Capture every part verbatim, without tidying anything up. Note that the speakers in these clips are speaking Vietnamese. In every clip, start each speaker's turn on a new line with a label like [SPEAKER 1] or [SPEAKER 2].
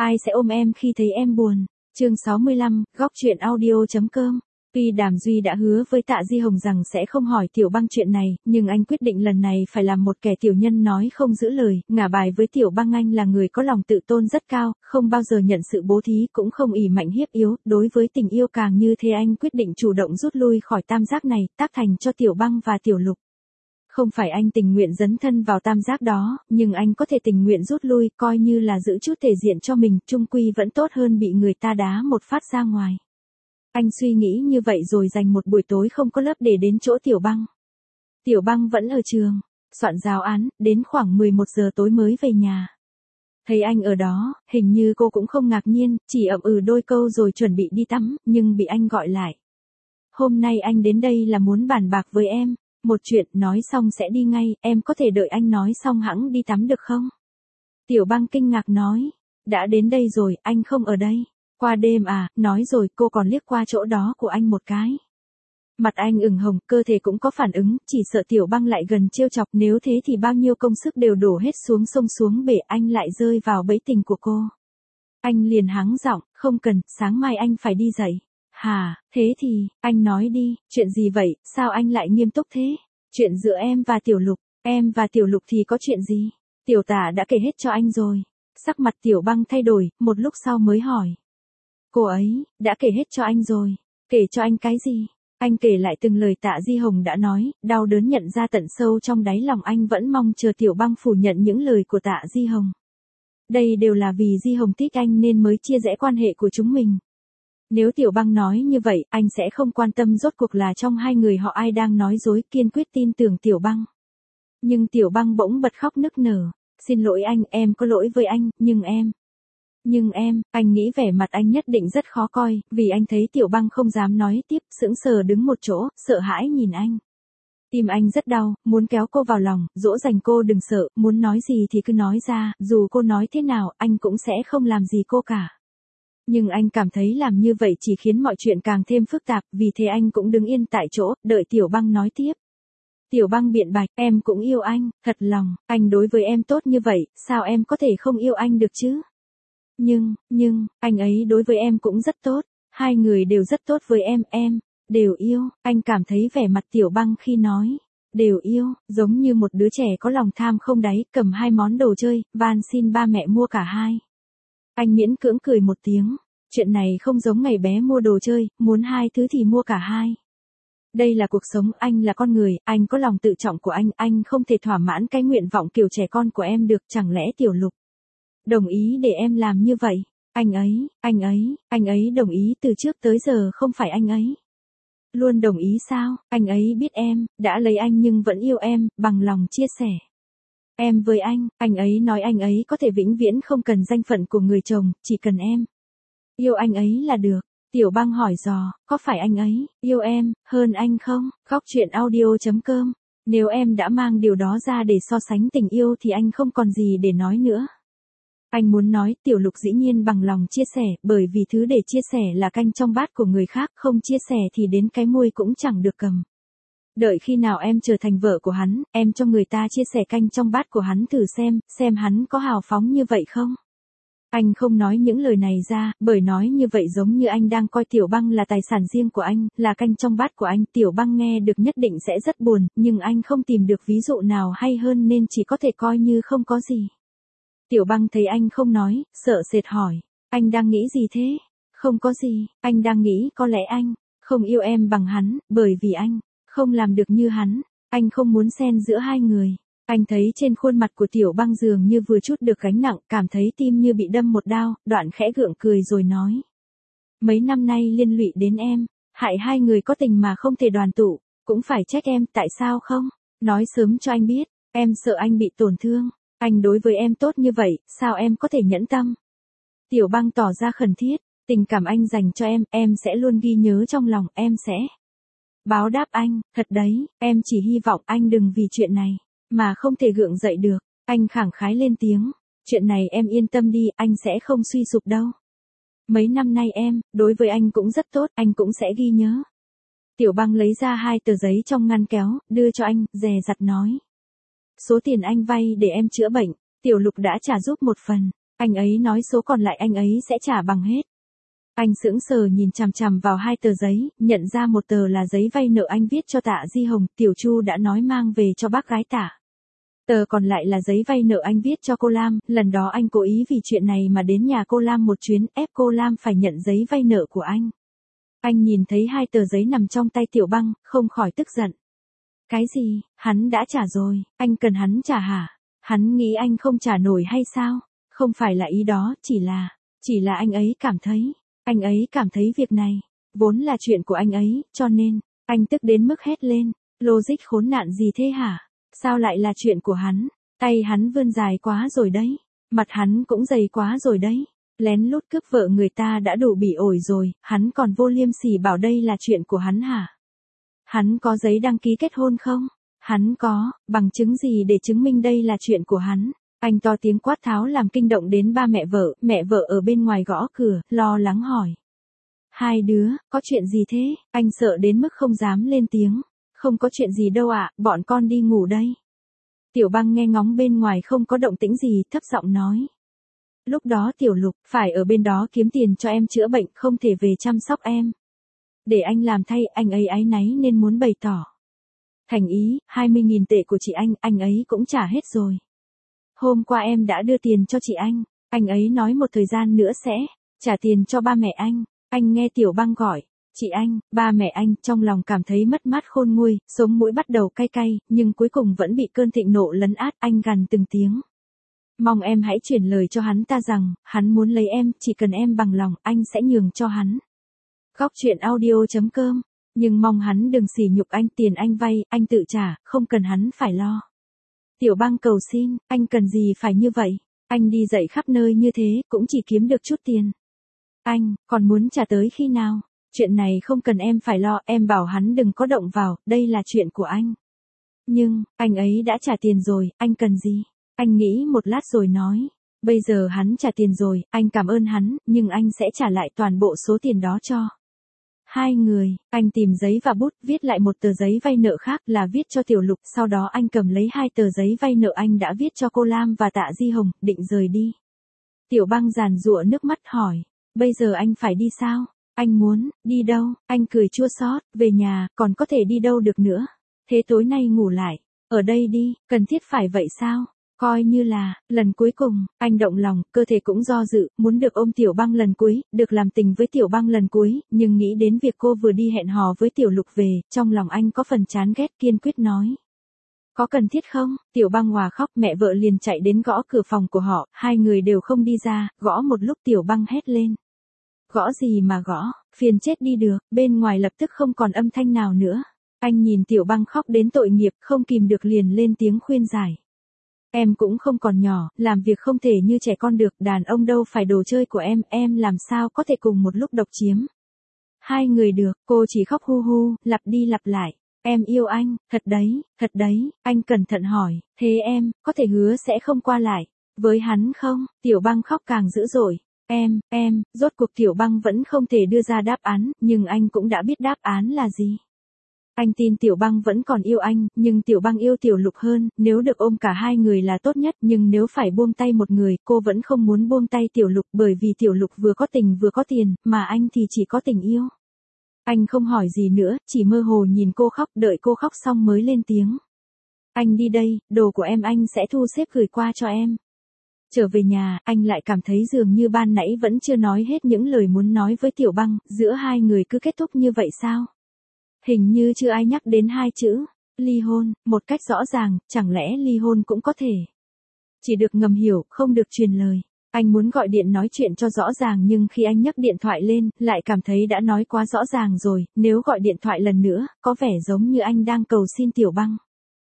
[SPEAKER 1] Ai sẽ ôm em khi thấy em buồn? Chương sáu mươi lăm, góc truyện audio chấm com. Tuy Đàm Duy đã hứa với Tạ Di Hồng rằng sẽ không hỏi Tiểu Băng chuyện này, nhưng anh quyết định lần này phải làm một kẻ tiểu nhân nói không giữ lời, ngả bài với Tiểu Băng. Anh là người có lòng tự tôn rất cao, không bao giờ nhận sự bố thí, cũng không ỷ mạnh hiếp yếu, đối với tình yêu càng như thế. Anh quyết định chủ động rút lui khỏi tam giác này, tác thành cho Tiểu Băng và Tiểu Lục. Không phải anh tình nguyện dấn thân vào tam giác đó, nhưng anh có thể tình nguyện rút lui, coi như là giữ chút thể diện cho mình, chung quy vẫn tốt hơn bị người ta đá một phát ra ngoài. Anh suy nghĩ như vậy rồi dành một buổi tối không có lớp để đến chỗ Tiểu Băng. Tiểu Băng vẫn ở trường, soạn giáo án, đến khoảng mười một giờ tối mới về nhà. Thấy anh ở đó, hình như cô cũng không ngạc nhiên, chỉ ậm ừ đôi câu rồi chuẩn bị đi tắm, nhưng bị anh gọi lại. Hôm nay anh đến đây là muốn bàn bạc với em. Một chuyện, nói xong sẽ đi ngay, em có thể đợi anh nói xong hẵng đi tắm được không? Tiểu Băng kinh ngạc nói, đã đến đây rồi, anh không ở đây. Qua đêm à, nói rồi cô còn liếc qua chỗ đó của anh một cái. Mặt anh ửng hồng, cơ thể cũng có phản ứng, chỉ sợ Tiểu Băng lại gần trêu chọc, nếu thế thì bao nhiêu công sức đều đổ hết xuống sông xuống bể, anh lại rơi vào bẫy tình của cô. Anh liền hắng giọng, không cần, sáng mai anh phải đi dậy. Hà, thế thì, anh nói đi, chuyện gì vậy, sao anh lại nghiêm túc thế? Chuyện giữa em và Tiểu Lục, em và Tiểu Lục thì có chuyện gì? Tiểu Tả đã kể hết cho anh rồi. Sắc mặt Tiểu Băng thay đổi, một lúc sau mới hỏi. Cô ấy, đã kể hết cho anh rồi. Kể cho anh cái gì? Anh kể lại từng lời Tạ Di Hồng đã nói, đau đớn nhận ra tận sâu trong đáy lòng. Anh vẫn mong chờ Tiểu Băng phủ nhận những lời của Tạ Di Hồng. Đây đều là vì Di Hồng thích anh nên mới chia rẽ quan hệ của chúng mình. Nếu Tiểu Băng nói như vậy, anh sẽ không quan tâm rốt cuộc là trong hai người họ ai đang nói dối, kiên quyết tin tưởng Tiểu Băng. Nhưng Tiểu Băng bỗng bật khóc nức nở. Xin lỗi anh, em có lỗi với anh, nhưng em... Nhưng em, anh nghĩ vẻ mặt anh nhất định rất khó coi, vì anh thấy Tiểu Băng không dám nói tiếp, sững sờ đứng một chỗ, sợ hãi nhìn anh. Tim anh rất đau, muốn kéo cô vào lòng, dỗ dành cô đừng sợ, muốn nói gì thì cứ nói ra, dù cô nói thế nào, anh cũng sẽ không làm gì cô cả. Nhưng anh cảm thấy làm như vậy chỉ khiến mọi chuyện càng thêm phức tạp, vì thế anh cũng đứng yên tại chỗ, đợi Tiểu Băng nói tiếp. Tiểu Băng biện bạch, em cũng yêu anh, thật lòng, anh đối với em tốt như vậy, sao em có thể không yêu anh được chứ? Nhưng, nhưng, anh ấy đối với em cũng rất tốt, hai người đều rất tốt với em, em, đều yêu, anh cảm thấy vẻ mặt Tiểu Băng khi nói, đều yêu, giống như một đứa trẻ có lòng tham không đáy, cầm hai món đồ chơi, van xin ba mẹ mua cả hai. Anh miễn cưỡng cười một tiếng, chuyện này không giống ngày bé mua đồ chơi, muốn hai thứ thì mua cả hai. Đây là cuộc sống, anh là con người, anh có lòng tự trọng của anh, anh không thể thỏa mãn cái nguyện vọng kiểu trẻ con của em được, chẳng lẽ Tiểu Lục đồng ý để em làm như vậy? Anh ấy, anh ấy, anh ấy đồng ý từ trước tới giờ không phải anh ấy. Luôn đồng ý sao? Anh ấy biết em, đã lấy anh nhưng vẫn yêu em, bằng lòng chia sẻ. Em với anh, anh ấy nói anh ấy có thể vĩnh viễn không cần danh phận của người chồng, chỉ cần em. Yêu anh ấy là được. Tiểu Băng hỏi dò, có phải anh ấy yêu em hơn anh không? Góc truyện audio chấm com. Nếu em đã mang điều đó ra để so sánh tình yêu thì anh không còn gì để nói nữa. Anh muốn nói Tiểu Lục dĩ nhiên bằng lòng chia sẻ, bởi vì thứ để chia sẻ là canh trong bát của người khác, không chia sẻ thì đến cái môi cũng chẳng được cầm. Đợi khi nào em trở thành vợ của hắn, em cho người ta chia sẻ canh trong bát của hắn thử xem, xem hắn có hào phóng như vậy không? Anh không nói những lời này ra, bởi nói như vậy giống như anh đang coi Tiểu Băng là tài sản riêng của anh, là canh trong bát của anh. Tiểu Băng nghe được nhất định sẽ rất buồn, nhưng anh không tìm được ví dụ nào hay hơn nên chỉ có thể coi như không có gì. Tiểu Băng thấy anh không nói, sợ sệt hỏi, anh đang nghĩ gì thế? Không có gì, anh đang nghĩ có lẽ anh không yêu em bằng hắn, bởi vì anh không làm được như hắn, anh không muốn xen giữa hai người. Anh thấy trên khuôn mặt của Tiểu Băng dường như vừa chút được gánh nặng, cảm thấy tim như bị đâm một đao, đoạn khẽ gượng cười rồi nói. Mấy năm nay liên lụy đến em, hại hai người có tình mà không thể đoàn tụ, cũng phải trách em, tại sao không? Nói sớm cho anh biết, em sợ anh bị tổn thương. Anh đối với em tốt như vậy, sao em có thể nhẫn tâm? Tiểu Băng tỏ ra khẩn thiết, tình cảm anh dành cho em, em sẽ luôn ghi nhớ trong lòng, em sẽ báo đáp anh, thật đấy, em chỉ hy vọng anh đừng vì chuyện này mà không thể gượng dậy được. Anh khẳng khái lên tiếng, chuyện này em yên tâm đi, anh sẽ không suy sụp đâu. Mấy năm nay em, đối với anh cũng rất tốt, anh cũng sẽ ghi nhớ. Tiểu Băng lấy ra hai tờ giấy trong ngăn kéo, đưa cho anh, dè dặt nói. Số tiền anh vay để em chữa bệnh, Tiểu Lục đã trả giúp một phần. Anh ấy nói số còn lại anh ấy sẽ trả bằng hết. Anh sững sờ nhìn chằm chằm vào hai tờ giấy, nhận ra một tờ là giấy vay nợ anh viết cho Tạ Di Hồng, Tiểu Chu đã nói mang về cho bác gái Tạ. Tờ còn lại là giấy vay nợ anh viết cho cô Lam, lần đó anh cố ý vì chuyện này mà đến nhà cô Lam một chuyến, ép cô Lam phải nhận giấy vay nợ của anh. Anh nhìn thấy hai tờ giấy nằm trong tay Tiểu Băng, không khỏi tức giận. Cái gì, hắn đã trả rồi, anh cần hắn trả hả? Hắn nghĩ anh không trả nổi hay sao? Không phải là ý đó, chỉ là, chỉ là anh ấy cảm thấy, anh ấy cảm thấy việc này, vốn là chuyện của anh ấy, cho nên, anh tức đến mức hét lên, logic khốn nạn gì thế hả? Sao lại là chuyện của hắn? Tay hắn vươn dài quá rồi đấy, mặt hắn cũng dày quá rồi đấy, lén lút cướp vợ người ta đã đủ bị ổi rồi, hắn còn vô liêm sỉ bảo đây là chuyện của hắn hả? Hắn có giấy đăng ký kết hôn không? Hắn có, bằng chứng gì để chứng minh đây là chuyện của hắn? Anh to tiếng quát tháo làm kinh động đến ba mẹ vợ, mẹ vợ ở bên ngoài gõ cửa, lo lắng hỏi. Hai đứa, có chuyện gì thế? Anh sợ đến mức không dám lên tiếng. Không có chuyện gì đâu ạ, bọn con đi ngủ đây. Tiểu Băng nghe ngóng bên ngoài không có động tĩnh gì, thấp giọng nói. Lúc đó Tiểu Lục, phải ở bên đó kiếm tiền cho em chữa bệnh, không thể về chăm sóc em. Để anh làm thay, anh ấy áy náy nên muốn bày tỏ. Thành ý, hai mươi nghìn tệ của chị anh, anh ấy cũng trả hết rồi. Hôm qua em đã đưa tiền cho chị anh, anh ấy nói một thời gian nữa sẽ trả tiền cho ba mẹ anh. Anh nghe Tiểu Băng gọi, chị anh, ba mẹ anh, trong lòng cảm thấy mất mát khôn nguôi, sống mũi bắt đầu cay cay, nhưng cuối cùng vẫn bị cơn thịnh nộ lấn át, anh gằn từng tiếng. Mong em hãy chuyển lời cho hắn ta rằng, hắn muốn lấy em, chỉ cần em bằng lòng, anh sẽ nhường cho hắn. Góc truyện audio chấm com, nhưng mong hắn đừng sỉ nhục anh, tiền anh vay, anh tự trả, không cần hắn phải lo. Tiểu Băng cầu xin, anh cần gì phải như vậy, anh đi dạy khắp nơi như thế, cũng chỉ kiếm được chút tiền. Anh, còn muốn trả tới khi nào? Chuyện này không cần em phải lo, em bảo hắn đừng có động vào, đây là chuyện của anh. Nhưng, anh ấy đã trả tiền rồi, anh cần gì? Anh nghĩ một lát rồi nói. Bây giờ hắn trả tiền rồi, anh cảm ơn hắn, nhưng anh sẽ trả lại toàn bộ số tiền đó cho hai người. Anh tìm giấy và bút, viết lại một tờ giấy vay nợ khác là viết cho Tiểu Lục, sau đó anh cầm lấy hai tờ giấy vay nợ anh đã viết cho cô Lam và Tạ Di Hồng, định rời đi. Tiểu Băng giàn giụa nước mắt hỏi, bây giờ anh phải đi sao? Anh muốn, đi đâu? Anh cười chua xót, về nhà, còn có thể đi đâu được nữa? Thế tối nay ngủ lại, ở đây đi, cần thiết phải vậy sao? Coi như là, lần cuối cùng, anh động lòng, cơ thể cũng do dự, muốn được ôm Tiểu Băng lần cuối, được làm tình với Tiểu Băng lần cuối, nhưng nghĩ đến việc cô vừa đi hẹn hò với Tiểu Lục về, trong lòng anh có phần chán ghét, kiên quyết nói. Có cần thiết không? Tiểu Băng hòa khóc, mẹ vợ liền chạy đến gõ cửa phòng của họ, hai người đều không đi ra, gõ một lúc Tiểu Băng hét lên. Gõ gì mà gõ, phiền chết đi được, bên ngoài lập tức không còn âm thanh nào nữa. Anh nhìn Tiểu Băng khóc đến tội nghiệp, không kìm được liền lên tiếng khuyên giải. Em cũng không còn nhỏ, làm việc không thể như trẻ con được, đàn ông đâu phải đồ chơi của em, em làm sao có thể cùng một lúc độc chiếm hai người được, cô chỉ khóc hu hu, lặp đi lặp lại. Em yêu anh, thật đấy, thật đấy, anh cẩn thận hỏi, thế em, có thể hứa sẽ không qua lại với hắn không? Tiểu Băng khóc càng dữ dội. Em, em, rốt cuộc Tiểu Băng vẫn không thể đưa ra đáp án, nhưng anh cũng đã biết đáp án là gì. Anh tin Tiểu Băng vẫn còn yêu anh, nhưng Tiểu Băng yêu Tiểu Lục hơn, nếu được ôm cả hai người là tốt nhất, nhưng nếu phải buông tay một người, cô vẫn không muốn buông tay Tiểu Lục, bởi vì Tiểu Lục vừa có tình vừa có tiền, mà anh thì chỉ có tình yêu. Anh không hỏi gì nữa, chỉ mơ hồ nhìn cô khóc, đợi cô khóc xong mới lên tiếng. Anh đi đây, đồ của em anh sẽ thu xếp gửi qua cho em. Trở về nhà, anh lại cảm thấy dường như ban nãy vẫn chưa nói hết những lời muốn nói với Tiểu Băng, giữa hai người cứ kết thúc như vậy sao? Hình như chưa ai nhắc đến hai chữ, ly hôn, một cách rõ ràng, chẳng lẽ ly hôn cũng có thể chỉ được ngầm hiểu, không được truyền lời. Anh muốn gọi điện nói chuyện cho rõ ràng nhưng khi anh nhấc điện thoại lên, lại cảm thấy đã nói quá rõ ràng rồi, nếu gọi điện thoại lần nữa, có vẻ giống như anh đang cầu xin Tiểu Băng.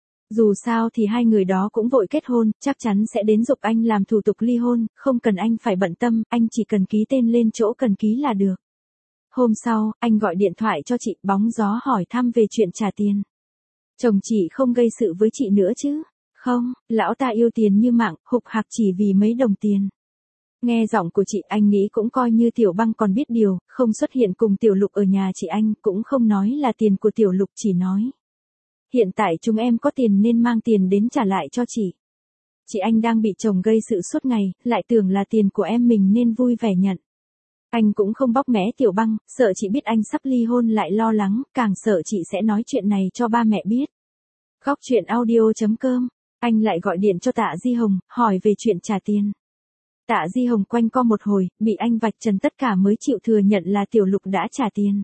[SPEAKER 1] Dù sao thì hai người đó cũng vội kết hôn, chắc chắn sẽ đến giục anh làm thủ tục ly hôn, không cần anh phải bận tâm, anh chỉ cần ký tên lên chỗ cần ký là được. Hôm sau, anh gọi điện thoại cho chị, bóng gió hỏi thăm về chuyện trả tiền. Chồng chị không gây sự với chị nữa chứ? Không, lão ta yêu tiền như mạng, hục hạc chỉ vì mấy đồng tiền. Nghe giọng của chị, anh nghĩ cũng coi như Tiểu Băng còn biết điều, không xuất hiện cùng Tiểu Lục ở nhà chị anh, cũng không nói là tiền của Tiểu Lục, chỉ nói. Hiện tại chúng em có tiền nên mang tiền đến trả lại cho chị. Chị anh đang bị chồng gây sự suốt ngày, lại tưởng là tiền của em mình nên vui vẻ nhận. Anh cũng không bóc mẽ Tiểu Băng, sợ chị biết anh sắp ly hôn lại lo lắng, càng sợ chị sẽ nói chuyện này cho ba mẹ biết. Góc chuyện audio chấm com, anh lại gọi điện cho Tạ Di Hồng, hỏi về chuyện trả tiền. Tạ Di Hồng quanh co một hồi, bị anh vạch trần tất cả mới chịu thừa nhận là Tiểu Lục đã trả tiền.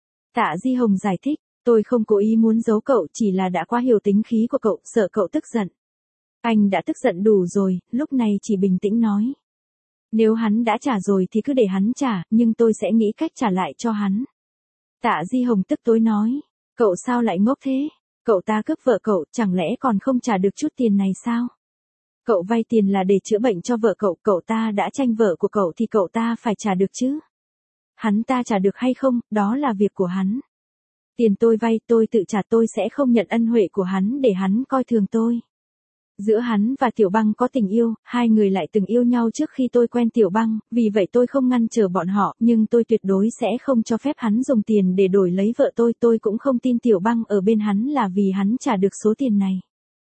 [SPEAKER 1] Tạ Di Hồng giải thích, tôi không cố ý muốn giấu cậu, chỉ là đã quá hiểu tính khí của cậu, sợ cậu tức giận. Anh đã tức giận đủ rồi, lúc này chỉ bình tĩnh nói. Nếu hắn đã trả rồi thì cứ để hắn trả, nhưng tôi sẽ nghĩ cách trả lại cho hắn. Tạ Di Hồng tức tối nói, cậu sao lại ngốc thế? Cậu ta cướp vợ cậu, chẳng lẽ còn không trả được chút tiền này sao? Cậu vay tiền là để chữa bệnh cho vợ cậu, cậu ta đã tranh vợ của cậu thì cậu ta phải trả được chứ. Hắn ta trả được hay không, đó là việc của hắn. Tiền tôi vay tôi tự trả, tôi sẽ không nhận ân huệ của hắn để hắn coi thường tôi. Giữa hắn và Tiểu Băng có tình yêu, hai người lại từng yêu nhau trước khi tôi quen Tiểu Băng, vì vậy tôi không ngăn trở bọn họ, nhưng tôi tuyệt đối sẽ không cho phép hắn dùng tiền để đổi lấy vợ tôi, tôi cũng không tin Tiểu Băng ở bên hắn là vì hắn trả được số tiền này.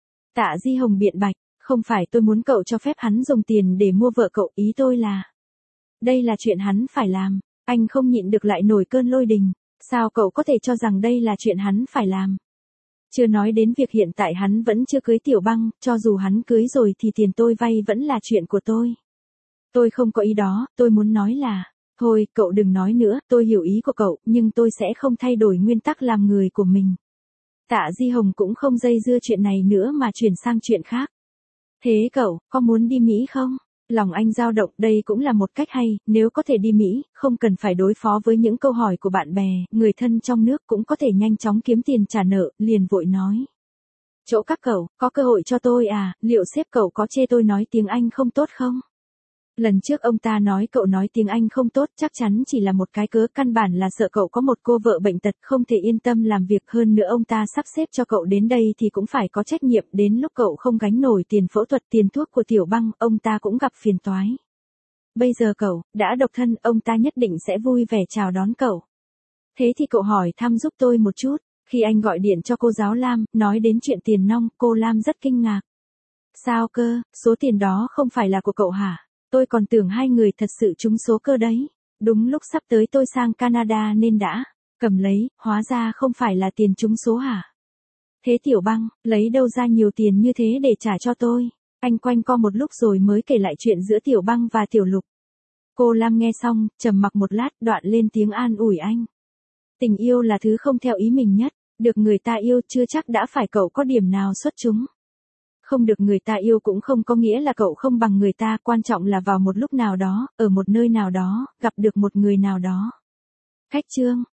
[SPEAKER 1] Tạ Di Hồng biện bạch, không phải tôi muốn cậu cho phép hắn dùng tiền để mua vợ cậu, ý tôi là đây là chuyện hắn phải làm. Anh không nhịn được lại nổi cơn lôi đình, sao cậu có thể cho rằng đây là chuyện hắn phải làm? Chưa nói đến việc hiện tại hắn vẫn chưa cưới Tiểu Băng, cho dù hắn cưới rồi thì tiền tôi vay vẫn là chuyện của tôi. Tôi không có ý đó, tôi muốn nói là, thôi, cậu đừng nói nữa, tôi hiểu ý của cậu, nhưng tôi sẽ không thay đổi nguyên tắc làm người của mình. Tạ Di Hồng cũng không dây dưa chuyện này nữa mà chuyển sang chuyện khác. Thế cậu, có muốn đi Mỹ không? Lòng anh dao động, đây cũng là một cách hay, nếu có thể đi Mỹ, không cần phải đối phó với những câu hỏi của bạn bè, người thân trong nước cũng có thể nhanh chóng kiếm tiền trả nợ, liền vội nói. Chỗ các cậu, có cơ hội cho tôi à, liệu sếp cậu có chê tôi nói tiếng Anh không tốt không? Lần trước ông ta nói cậu nói tiếng Anh không tốt chắc chắn chỉ là một cái cớ, căn bản là sợ cậu có một cô vợ bệnh tật không thể yên tâm làm việc, hơn nữa ông ta sắp xếp cho cậu đến đây thì cũng phải có trách nhiệm, đến lúc cậu không gánh nổi tiền phẫu thuật tiền thuốc của Tiểu Băng, ông ta cũng gặp phiền toái. Bây giờ cậu, đã độc thân, ông ta nhất định sẽ vui vẻ chào đón cậu. Thế thì cậu hỏi thăm giúp tôi một chút, khi anh gọi điện cho cô giáo Lam, nói đến chuyện tiền nong, cô Lam rất kinh ngạc. Sao cơ, số tiền đó không phải là của cậu hả? Tôi còn tưởng hai người thật sự trúng số cơ đấy. Đúng lúc sắp tới tôi sang Canada nên đã cầm lấy, hóa ra không phải là tiền trúng số hả? Thế Tiểu Băng, lấy đâu ra nhiều tiền như thế để trả cho tôi? Anh quanh co một lúc rồi mới kể lại chuyện giữa Tiểu Băng và Tiểu Lục. Cô Lam nghe xong, trầm mặc một lát, đoạn lên tiếng an ủi anh. Tình yêu là thứ không theo ý mình nhất, được người ta yêu chưa chắc đã phải cậu có điểm nào xuất chúng. Không được người ta yêu cũng không có nghĩa là cậu không bằng người ta, quan trọng là vào một lúc nào đó, ở một nơi nào đó, gặp được một người nào đó. Khách chương.